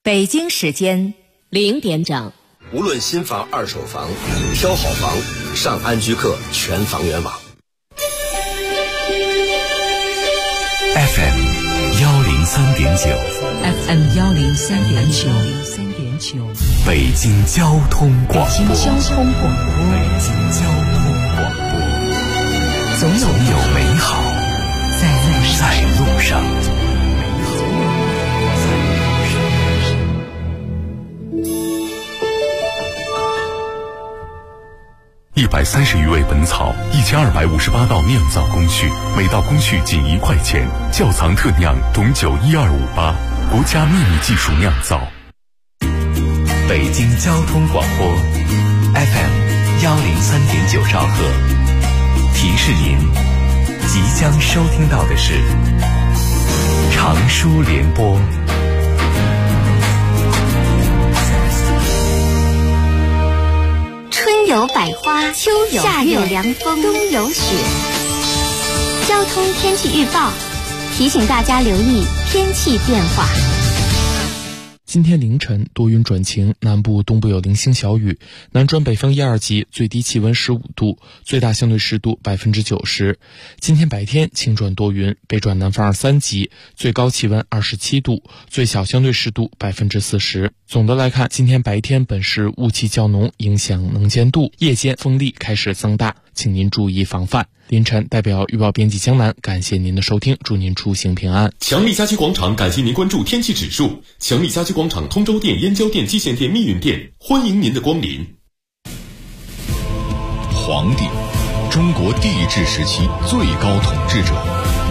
北京时间0点整。 无论新房、二手房，挑好房，上安居客全房源网。 FM 103.9，FM 103.9， 北京交通广播，总有美好在路上。130余味本草，1258道酿造工序，每道工序仅1块钱。窖藏特酿董酒12588，国家秘密技术酿造。北京交通广播 FM 103.9兆赫，提示您即将收听到的是长舒联播。 春有百花，秋有夏有凉风，冬有雪。交通天气预报提醒大家留意天气变化。 今天凌晨多云转晴，南部东部有零星小雨，南转北风1、2级，最低气温15度，最大相对湿度90%。今天白天晴转多云，北转南风2、3级，最高气温27度，最小相对湿度40%。总的来看，今天白天本市雾气较浓，影响能见度，夜间风力开始增大，请您注意防范。凌晨代表预报编辑江南，感谢您的收听，祝您出行平安。 强力家居广场感谢您关注天气指数。强力家居广场通州店、燕郊店、蓟县店、密云店，欢迎您的光临。 皇帝，中国帝制时期最高统治者。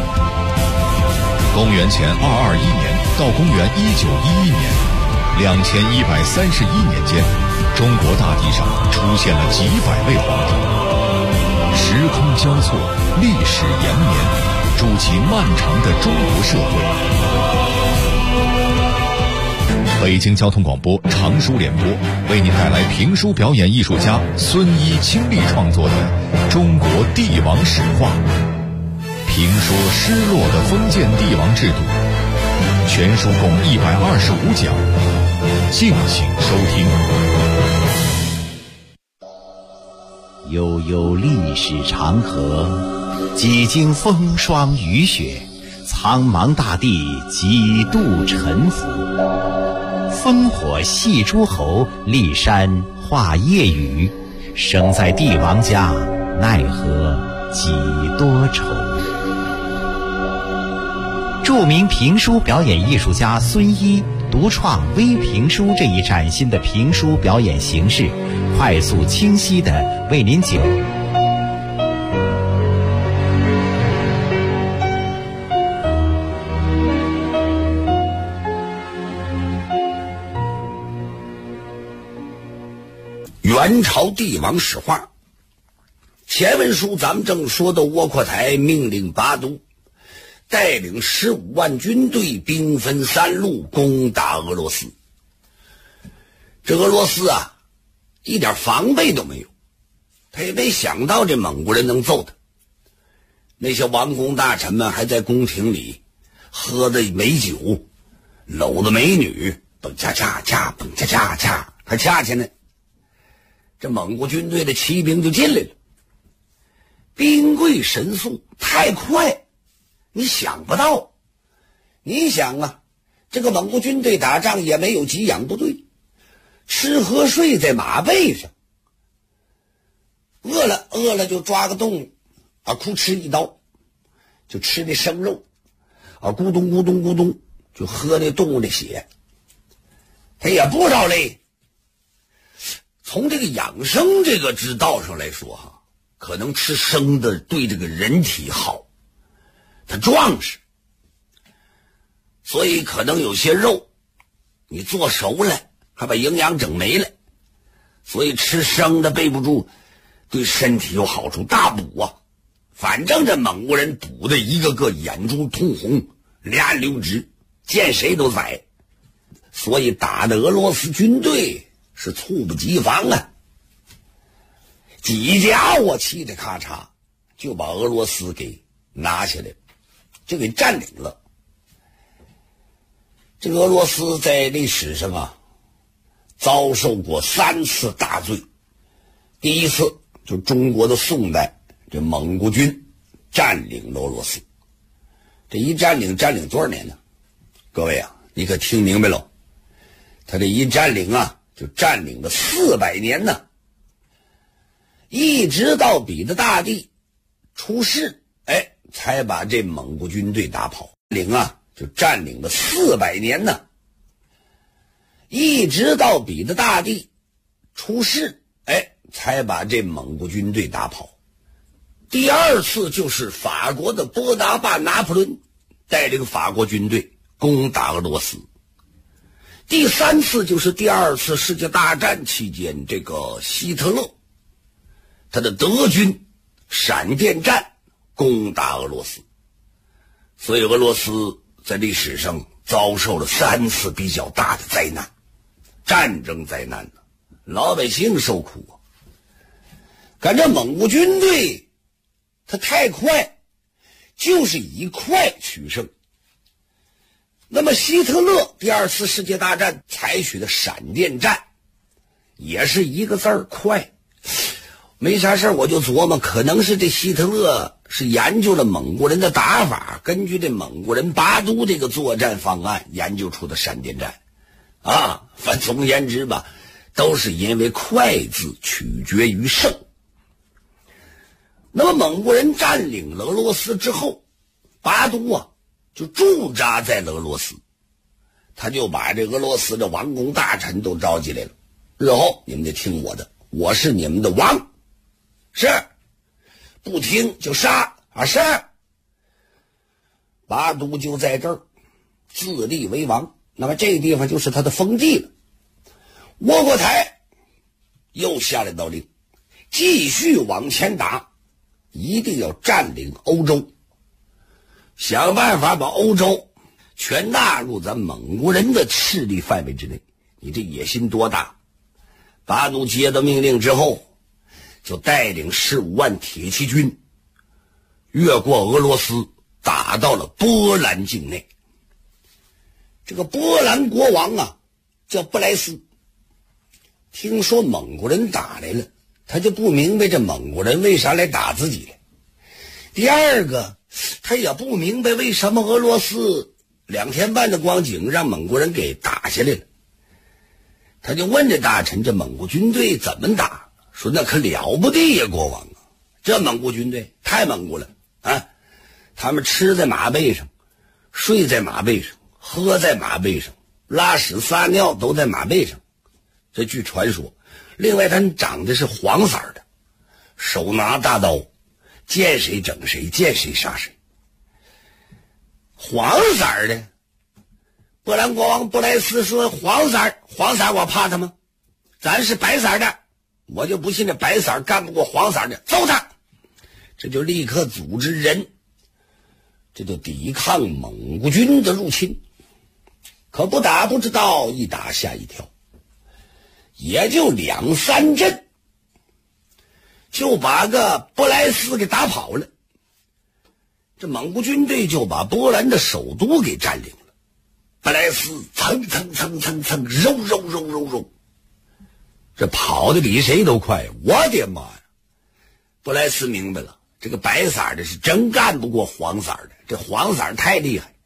公元前221年到公元1911年，2131年间，中国大地上出现了几百位皇帝。时空交错，历史延绵，筑起漫长的中国社会。北京交通广播长舒联播为您带来评书表演艺术家孙一倾力创作的《中国帝王史话》，评说失落的封建帝王制度。全书共125讲，敬请收听。 悠悠历史长河，几经风霜雨雪，苍茫大地几度沉浮。烽火戏诸侯，骊山画夜雨。生在帝王家，奈何几多愁。著名评书表演艺术家孙一独创微评书这一崭新的评书表演形式，快速清晰地为您解元朝帝王史话。前文书咱们正说到窝阔台命令八都带领15万军队兵分3路攻打俄罗斯。这俄罗斯啊，一点防备都没有，他也没想到这蒙古人能揍他。那些王公大臣们还在宫廷里喝着美酒，搂着美女，蹦恰恰恰，蹦恰恰恰，还恰恰呢。这蒙古军队的骑兵就进来了，兵贵神速，太快，你想不到。你想啊，这个蒙古军队打仗也没有给养部队，吃喝睡在马背上，饿了就抓个动物啊，哭吃一刀，就吃那生肉啊，咕咚咕咚咕咚，就喝那动物的血，他也不着累。从这个养生这个之道上来说哈，可能吃生的对这个人体好，它壮实，所以可能有些肉你做熟了还把营养整没了，所以吃生的备不住对身体有好处，大补啊。反正这蒙古人补的一个个眼珠通红，两眼溜直，见谁都宰，所以打的俄罗斯军队是猝不及防啊，几家伙气得咔嚓就把俄罗斯给拿下来，就给占领了。 这个俄罗斯在历史上啊，遭受过3次大罪。第一次就是中国的宋代，这蒙古军占领了俄罗斯。这一占领多少年呢？各位啊，你可听明白了，他这一占领啊，就占领了400年呢，一直到彼得大帝出世，才把这蒙古军队打跑。就占领了400年呢，一直到彼得大帝出世，才把这蒙古军队打跑。第二次就是法国的波拿巴拿破仑带领法国军队攻打俄罗斯。第三次就是第2次世界大战期间，这个希特勒他的德军闪电战攻打俄罗斯。所以俄罗斯在历史上遭受了3次比较大的灾难，战争灾难呢，老百姓受苦啊。感觉蒙古军队它太快，就是以快取胜。那么希特勒第2次世界大战采取的闪电战，也是一个字儿快。没啥事我就琢磨，可能是这希特勒是研究了蒙古人的打法，根据这蒙古人巴都这个作战方案研究出的闪电战啊。反总而言之吧，都是因为快字取决于胜。那么蒙古人占领了俄罗斯之后，巴都啊就驻扎在了俄罗斯，他就把这俄罗斯的王公大臣都召集来了，日后你们得听我的，我是你们的王，是不听就杀啊！是巴都就在这儿自立为王，那么这个地方就是他的封地了。窝阔台又下了道令，继续往前打，一定要占领欧洲，想办法把欧洲全纳入咱蒙古人的势力范围之内。你这野心多大！巴都接到命令之后，就带领15万铁骑军越过俄罗斯，打到了波兰境内。这个波兰国王啊叫布莱斯，听说蒙古人打来了，他就不明白这蒙古人为啥来打自己来。第二个，他也不明白为什么俄罗斯2天半的光景让蒙古人给打下来了。他就问这大臣，这蒙古军队怎么打？说那可了不得呀，国王啊，这蒙古军队太蒙古了啊！他们吃在马背上，睡在马背上，喝在马背上，拉屎撒尿都在马背上，这据传说。另外他们长得是黄色的，手拿大刀，见谁整谁，见谁杀谁。黄色的，波兰国王布莱斯说黄色我怕他吗？咱是白色的，我就不信这白色干不过黄色的，揍他！这就立刻组织人，这就抵抗蒙古军的入侵。可不打不知道，一打吓一跳，也就2、3阵，就把个布莱斯给打跑了。这蒙古军队就把波兰的首都给占领了。布莱斯蹭，揉，这跑得比谁都快。我的妈呀！布莱斯明白了，这个白色的是真干不过黄色的，这黄色太厉害，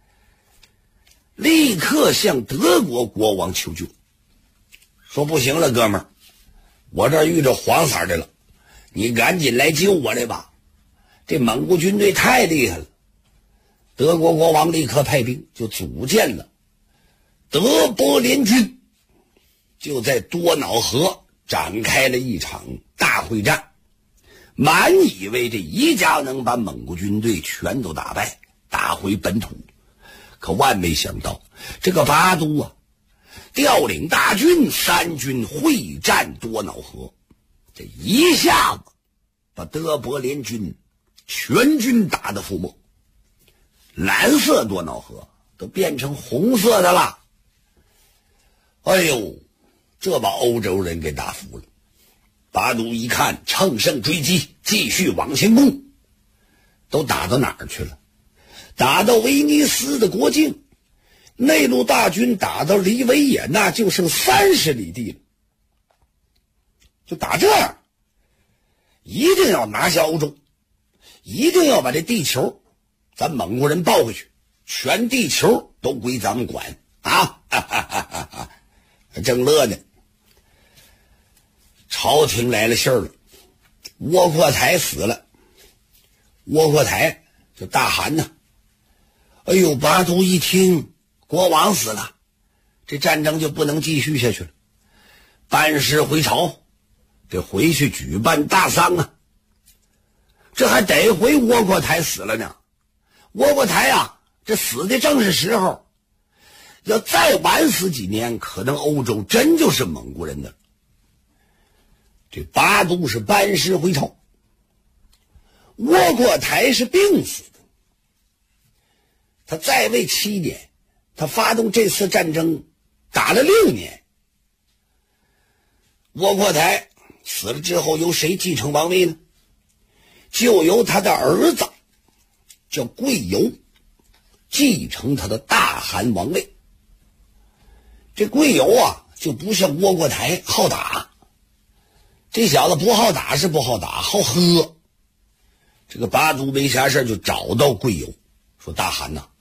立刻向德国国王求救，说不行了，哥们儿，我这儿遇着黄色的了，你赶紧来救我来吧，这蒙古军队太厉害了。德国国王立刻派兵，就组建了德波联军，就在多瑙河展开了一场大会战，满以为这一家能把蒙古军队全都打败，打回本土。可万没想到，这个巴都啊调领大军，3军会战多瑙河，这一下子把德波联军全军打得覆没，蓝色多瑙河都变成红色的了。哎呦，这把欧洲人给打服了。巴都一看，乘胜追击，继续往前攻。都打到哪儿去了？打到威尼斯的国境， 内陆大军打到离维也纳就剩30里地了，就打这样，一定要拿下欧洲，一定要把这地球咱蒙古人抱回去，全地球都归咱们管啊！正乐呢，朝廷来了信儿了，窝阔台死了。窝阔台就大汗呢，哎呦，巴都一听国王死了，这战争就不能继续下去了，班师回朝，得回去举办大丧啊。这还得回窝阔台死了呢，窝阔台啊，这死的正是时候，要再晚死几年，可能欧洲真就是蒙古人的了。这巴都是班师回朝，窝阔台是病死的。他在位7年，他发动这次战争打了6年。窝阔台死了之后，由谁继承王位呢？就由他的儿子叫贵由继承他的大汗王位。这贵由啊，就不像窝阔台好打，这小子不好打是不好打，好喝。这个巴都没啥事就找到贵由，说大汗呐，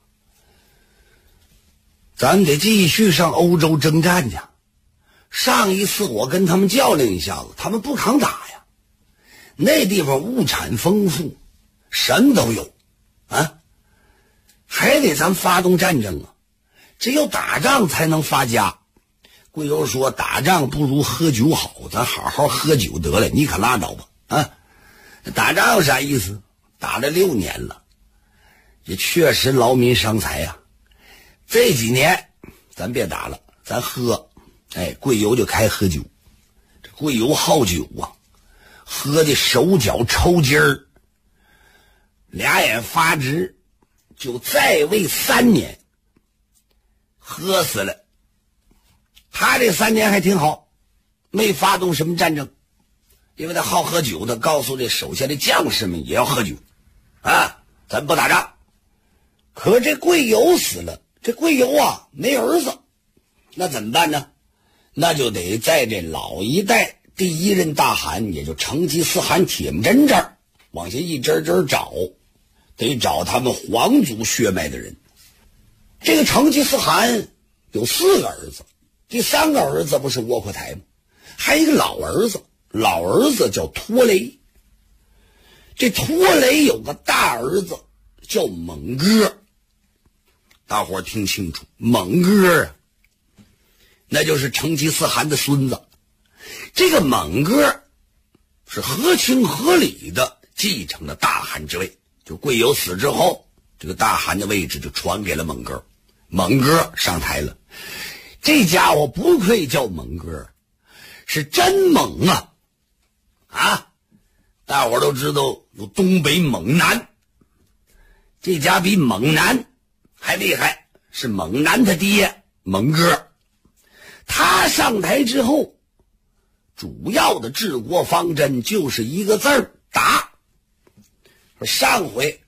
咱得继续上欧洲征战去。上一次我跟他们较量一下子，他们不抗打呀。那地方物产丰富，什么都有啊，还得咱发动战争啊，只有打仗才能发家。贵由说打仗不如喝酒好，咱好好喝酒得了，你可拉倒吧啊！打仗有啥意思？打了6年了，也确实劳民伤财呀。这几年咱别打了，咱喝。哎，贵由就开喝酒。这贵由好酒啊，喝的手脚抽筋儿，俩眼发直，就在位3年，喝死了。他这3年还挺好，没发动什么战争，因为他好喝酒，他告诉这手下的将士们也要喝酒啊，咱不打仗。可这贵由死了，这贵由啊没儿子，那怎么办呢？那就得在这老一代第一任大汗，也就成吉思汗铁木真这儿往下一针针找，得找他们皇族血脉的人。这个成吉思汗有4个儿子，第3个儿子不是窝阔台吗？还有一个老儿子，老儿子叫拖雷。这拖雷有个大儿子叫蒙哥，大伙儿听清楚，蒙哥啊，那就是成吉思汗的孙子。这个蒙哥是合情合理的继承了大汗之位，就贵由死之后，这个大汗的位置就传给了蒙哥。蒙哥上台了，这家伙不愧叫蒙哥，是真猛啊！啊，大伙儿都知道有东北猛男，这家比猛男还厉害，是猛男他爹蒙哥。他上台之后，主要的治国方针就是一个字儿：打。上回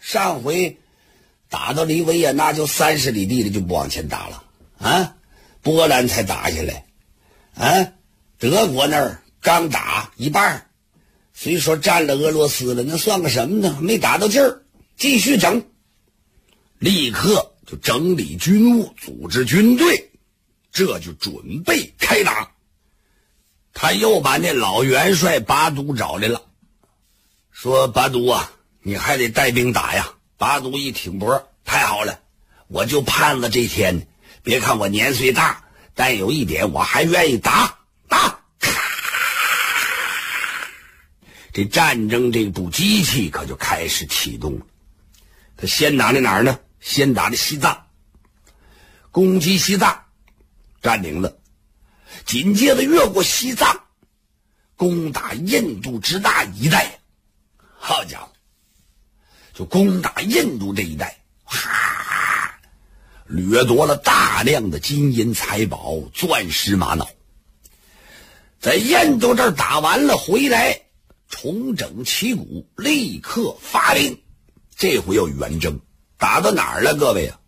打到离维也纳就30里地了，就不往前打了啊。波兰才打下来啊，德国那儿刚打一半，虽说占了俄罗斯了，那算个什么呢？没打到劲儿，继续整，立刻就整理军务，组织军队，这就准备开打。他又把那老元帅巴都找来了，说巴都啊，你还得带兵打呀。巴都一挺脖，太好了，我就盼了这天。别看我年岁大，但有一点我还愿意打。这战争这部机器可就开始启动了。他先打的哪儿呢？先打的西藏，攻击西藏，占领了。紧接着越过西藏，攻打印度支那一带。好家伙，就攻打印度这一带，掠夺了大量的金银财宝、钻石玛瑙。在印度这儿打完了回来，重整旗鼓，立刻发兵。这回要远征，打到哪儿了？各位啊，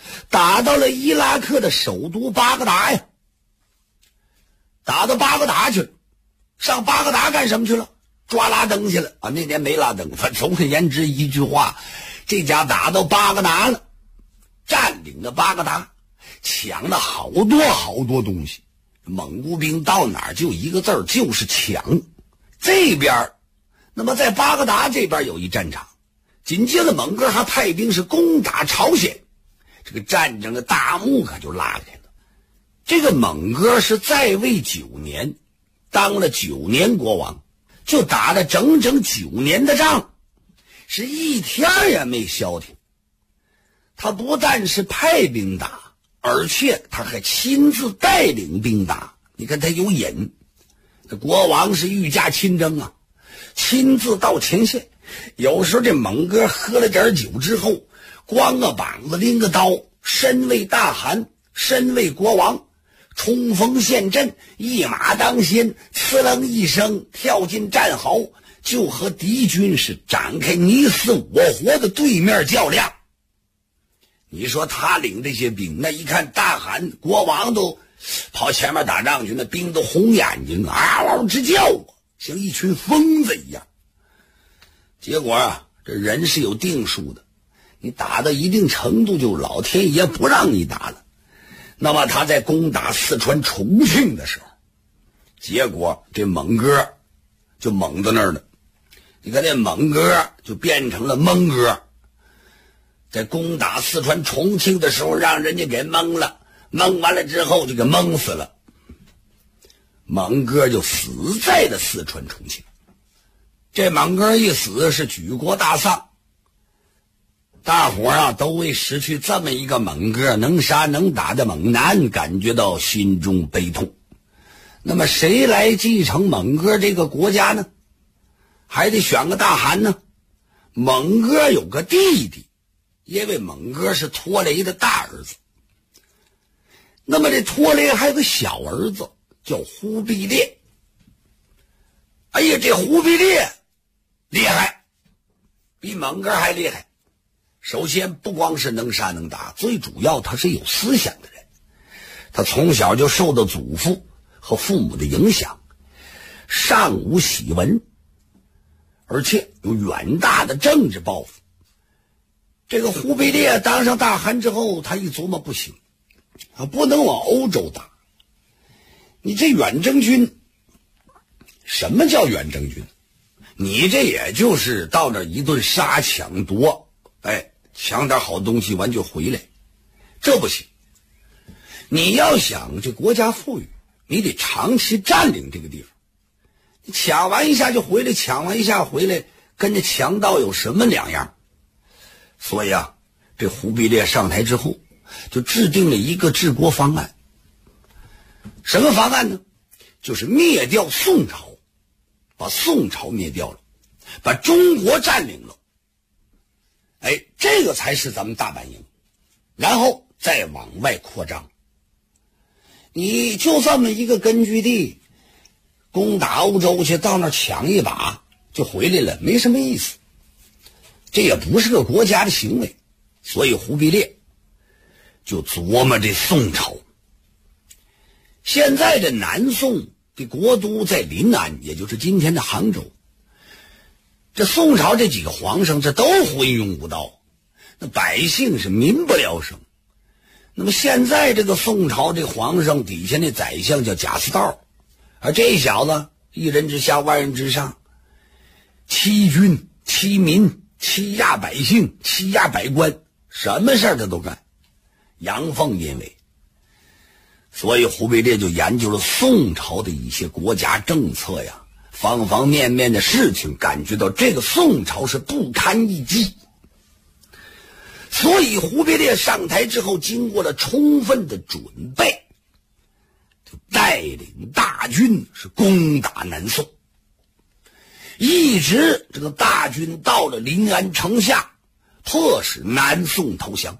打到了伊拉克的首都巴格达呀。打到巴格达去了，上巴格达干什么去了？抓拉登去了啊！那年没拉登，总而言之一句话，这家打到巴格达了，占领了巴格达，抢了好多东西。蒙古兵到哪儿就一个字儿，就是抢。这边那么在巴格达这边有一战场，紧接着蒙哥还派兵是攻打朝鲜，这个战争的大幕可就拉开了。这个蒙哥是在位9年，当了9年国王，就打了整整9年的仗，是一天也没消停。他不但是派兵打，而且他还亲自带领兵打。你看他有瘾，这国王是御驾亲征啊，亲自到前线。有时候这蒙哥喝了点酒之后，光个膀子拎个刀，身为大汗，身为国王，冲锋陷阵，一马当先，呲楞一声跳进战壕，就和敌军是展开你死我活的对面较量。你说他领这些兵，那一看大汗国王都跑前面打仗去，那兵都红眼睛啊嗷直叫啊，像一群疯子一样。结果啊，这人是有定数的，你打到一定程度就老天爷不让你打了。那么他在攻打四川重庆的时候，结果这蒙哥就蒙到那儿了。你看这蒙哥就变成了蒙哥，在攻打四川重庆的时候让人家给蒙了，蒙完了之后就给蒙死了。蒙哥就死在了四川重庆。这蒙哥一死是举国大丧，大伙啊都为失去这么一个蒙哥能杀能打的猛男感觉到心中悲痛。那么谁来继承蒙哥这个国家呢？还得选个大汗呢。蒙哥有个弟弟，因为蒙哥是拖雷的大儿子。那么这拖雷还有个小儿子叫忽必烈。哎呀，这忽必烈厉害，比蒙哥还厉害。首先不光是能杀能打，最主要他是有思想的人。他从小就受到祖父和父母的影响，尚武喜文，而且有远大的政治抱负。这个忽必烈当上大汗之后，他一琢磨不行，不能往欧洲打。你这远征军，什么叫远征军？你这也就是到那一顿杀抢夺，抢点好东西完就回来，这不行。你要想这国家富裕，你得长期占领这个地方。你抢完一下就回来，抢完一下回来，跟这强盗有什么两样？所以啊，这忽必烈上台之后，就制定了一个治国方案。什么方案呢？就是灭掉宋朝，把宋朝灭掉了，把中国占领了。这个才是咱们大本营，然后再往外扩张。你就这么一个根据地，攻打欧洲去，到那儿抢一把就回来了，没什么意思。这也不是个国家的行为，所以忽必烈就琢磨这宋朝。现在的南宋的国都在临安，也就是今天的杭州。这宋朝这几个皇上这都昏庸无道，那百姓是民不聊生。那么现在这个宋朝这皇上底下那宰相叫贾似道，而这小子一人之下万人之上，欺君欺民，欺压百姓，欺压百官，什么事儿他都干，阳奉阴违。所以忽必烈就研究了宋朝的一些国家政策呀，方方面面的事情，感觉到这个宋朝是不堪一击。所以忽必烈上台之后，经过了充分的准备，就带领大军是攻打南宋，一直这个大军到了临安城下，迫使南宋投降。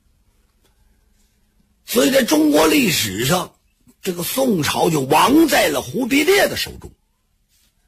所以在中国历史上，这个宋朝就亡在了忽必烈的手中。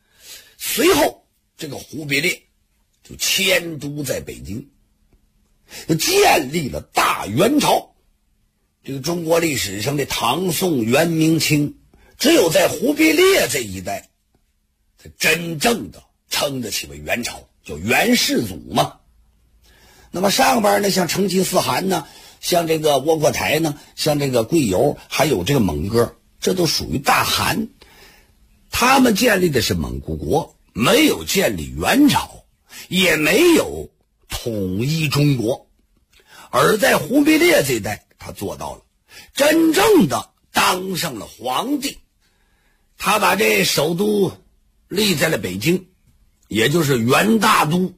随后这个忽必烈就迁都在北京。 建立了大元朝。这个中国历史上的唐宋元明清，只有在忽必烈这一代才真正的称得起为元朝，叫元世祖嘛。那么上边呢，像成吉思汗呢，像这个窝阔台呢，像这个贵由，还有这个蒙哥，这都属于大汗。他们建立的是蒙古国，没有建立元朝，也没有统一中国。而在忽必烈这一代，他做到了，真正的当上了皇帝。他把这首都立在了北京，也就是元大都。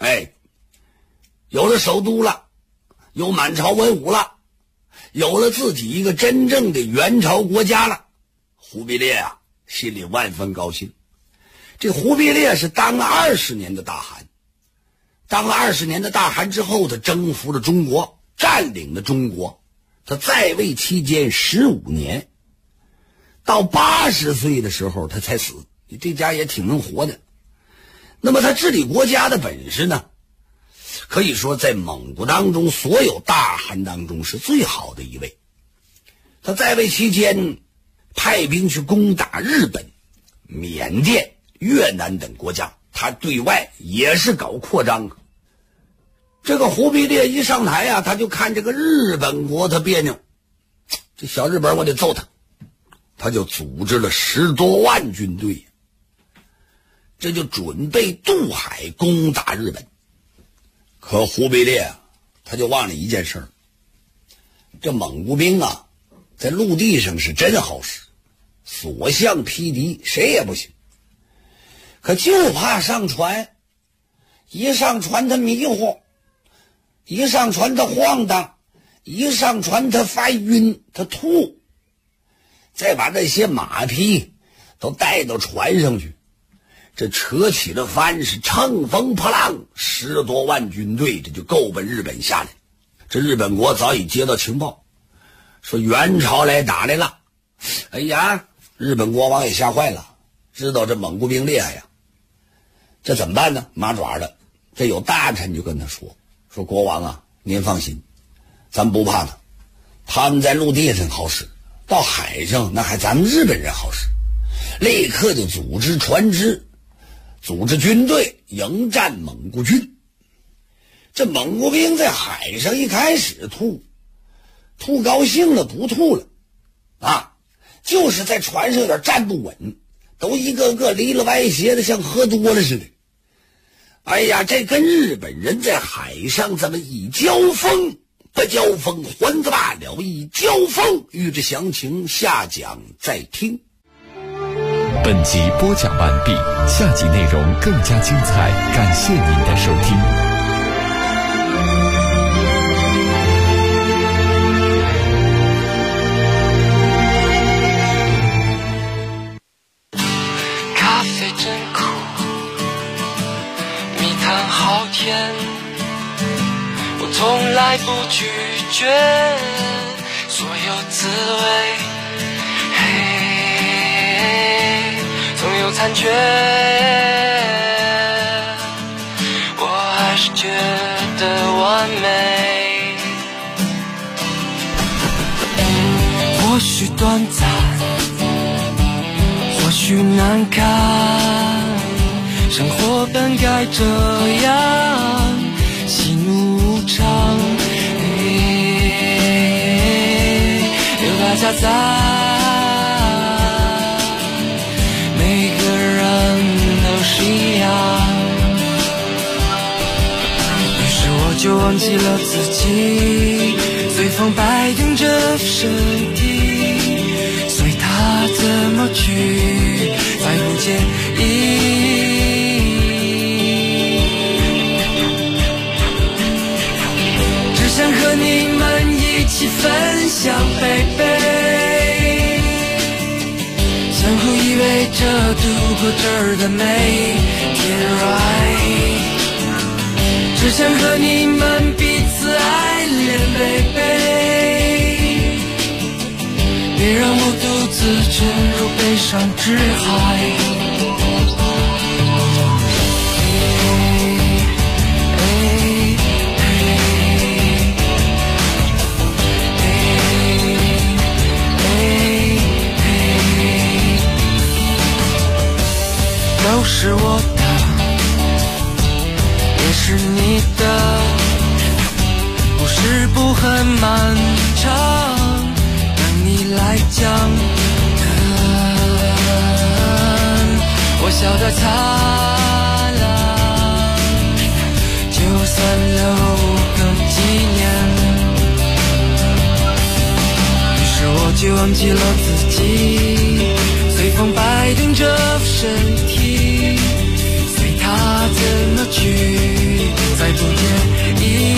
有了首都了，有满朝文武了，有了自己一个真正的元朝国家了。忽必烈啊，心里万分高兴。这忽必烈是当了20年的大汗，当了20年的大汗之后，他征服了中国，占领了中国。他在位期间15年，到80岁的时候他才死。这家也挺能活的。那么他治理国家的本事呢，可以说在蒙古当中所有大汗当中是最好的一位。他在位期间派兵去攻打日本、缅甸、越南等国家，他对外也是搞扩张。这个忽必烈一上台啊，他就看这个日本国他别扭，这小日本我得揍他，他就组织了10多万军队，这就准备渡海攻打日本。可忽必烈啊，他就忘了一件事，这蒙古兵啊，在陆地上是真好使，所向披敌，谁也不行。可就怕上船，一上船他迷糊，一上船他晃荡，一上船他发晕，他吐，再把那些马匹都带到船上去，这扯起了帆，是乘风破浪，10多万军队这就够奔日本下来。这日本国早已接到情报，说元朝来打来了。哎呀，日本国王也吓坏了，知道这蒙古兵厉害呀，这怎么办呢？麻爪的，这有大臣就跟他说国王啊，您放心，咱不怕他，他们在陆地上好使，到海上那还咱们日本人好使。立刻就组织船只，组织军队迎战蒙古军。这蒙古兵在海上一开始吐高兴了，不吐了啊，就是在船上有点站不稳，都一个个离了歪斜的，像喝多了似的。哎呀，这跟日本人在海上这么一交锋，不交锋还则罢了，一交锋，欲知详情下讲再听。 本集播讲完毕，下集内容更加精彩，感谢您的收听。 咖啡真苦，蜜糖好甜，我从来不拒绝所有滋味，总有残缺，我还是觉得完美。或许短暂，或许难堪，生活本该这样，喜怒无常，有大家在。就忘记了自己，随风摆动着身体，随它怎么去，再不介意。只想和你们一起分享baby，相互依偎着度过这儿的每天 right。只想和你们彼此爱恋 baby， 别让我独自沉入悲伤之海。 是你的，故事不很漫长，等你来讲。我笑得灿烂，就算留个纪念。于是我就忘记了自己，随风摆动着身体，随它怎么去，再不介意。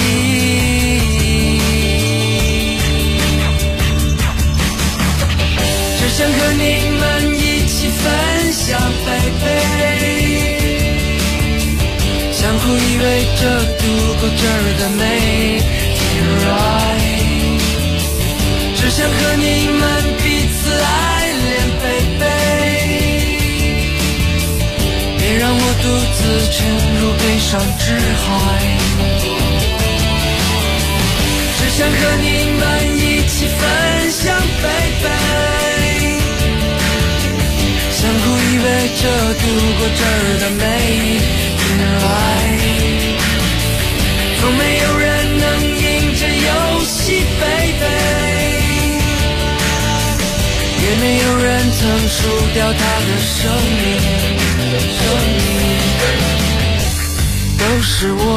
只想和你们一起分享baby，相互依偎着度过这儿的每天 right， 只想和你们彼此爱恋 baby， 别让我独自沉入悲伤之海，只想和你们一起分享 baby，相互依偎着度过这儿的每一天来，从没有人能赢这游戏 baby， 也没有人曾输掉他的生命，都是我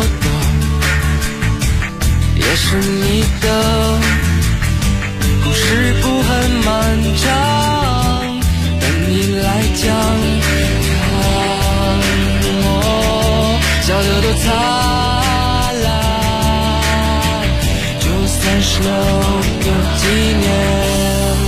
的，也是你的，故事不很漫长，你来讲，看我笑得多灿烂，就算是留个纪念。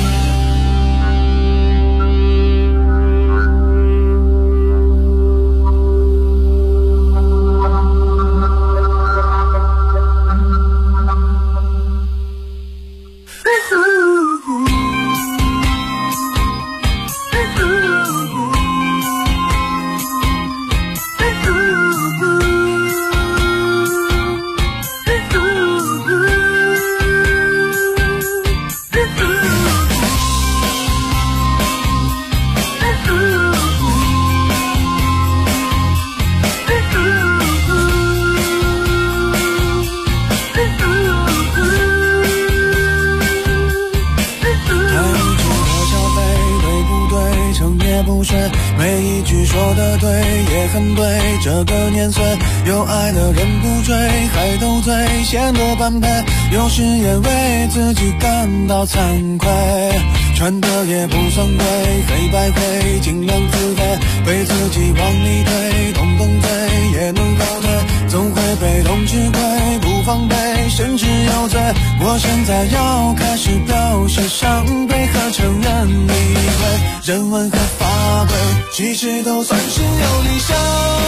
每一句说的对也很对，这个年岁有爱的人不追，还斗嘴显得般配，有时也为自己感到惭愧，穿的也不算贵，黑白灰尽量自卑，被自己往里推，动动嘴也能后退，总会被动吃亏，不防备甚至有罪，我现在要开始表示伤悲和承认理会，人文和法规其实都算是有理想，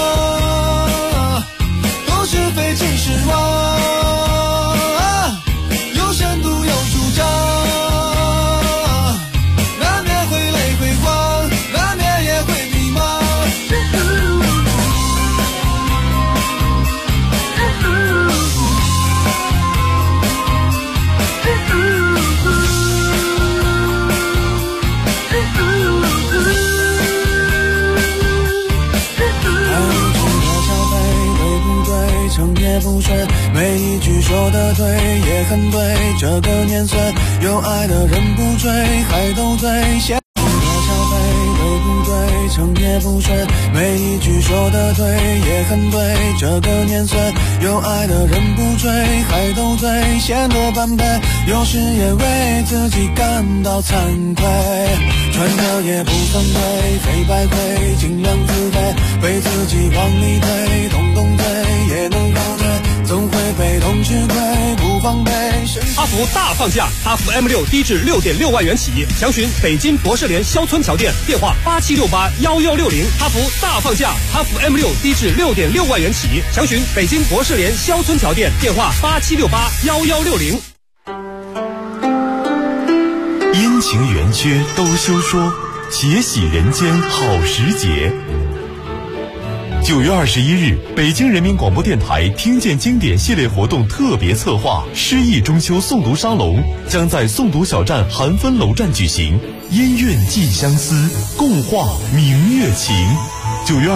都是非其实我，有深度有主张，难免会泪会慌，难免也会迷茫，成也不睡，每一句说的对也很对，这个年岁有爱的人不追，还斗嘴显得消费，对不对？成也不睡，每一句说的对也很对，这个年岁有爱的人不追，还斗嘴显得般配，有时也为自己感到惭愧，穿的也不算贵，黑白灰尽量自卑，被自己往里推，动动嘴也能后退，总会被动吃亏，不防备。 哈弗大放价，哈弗 M6 低至 6.6 万元起，详询北京博士联肖村桥店，电话87681160。哈弗大放价，哈弗 M6 低至 6.6 万元起，详询北京博士联肖村桥店，电话87681160。 阴晴圆缺都休说，且喜人间好时节。9月21日，北京人民广播电台听见经典系列活动特别策划诗意中秋诵读沙龙将在诵读小站韩芬楼站举行，音韵寄相思，共话明月情。9月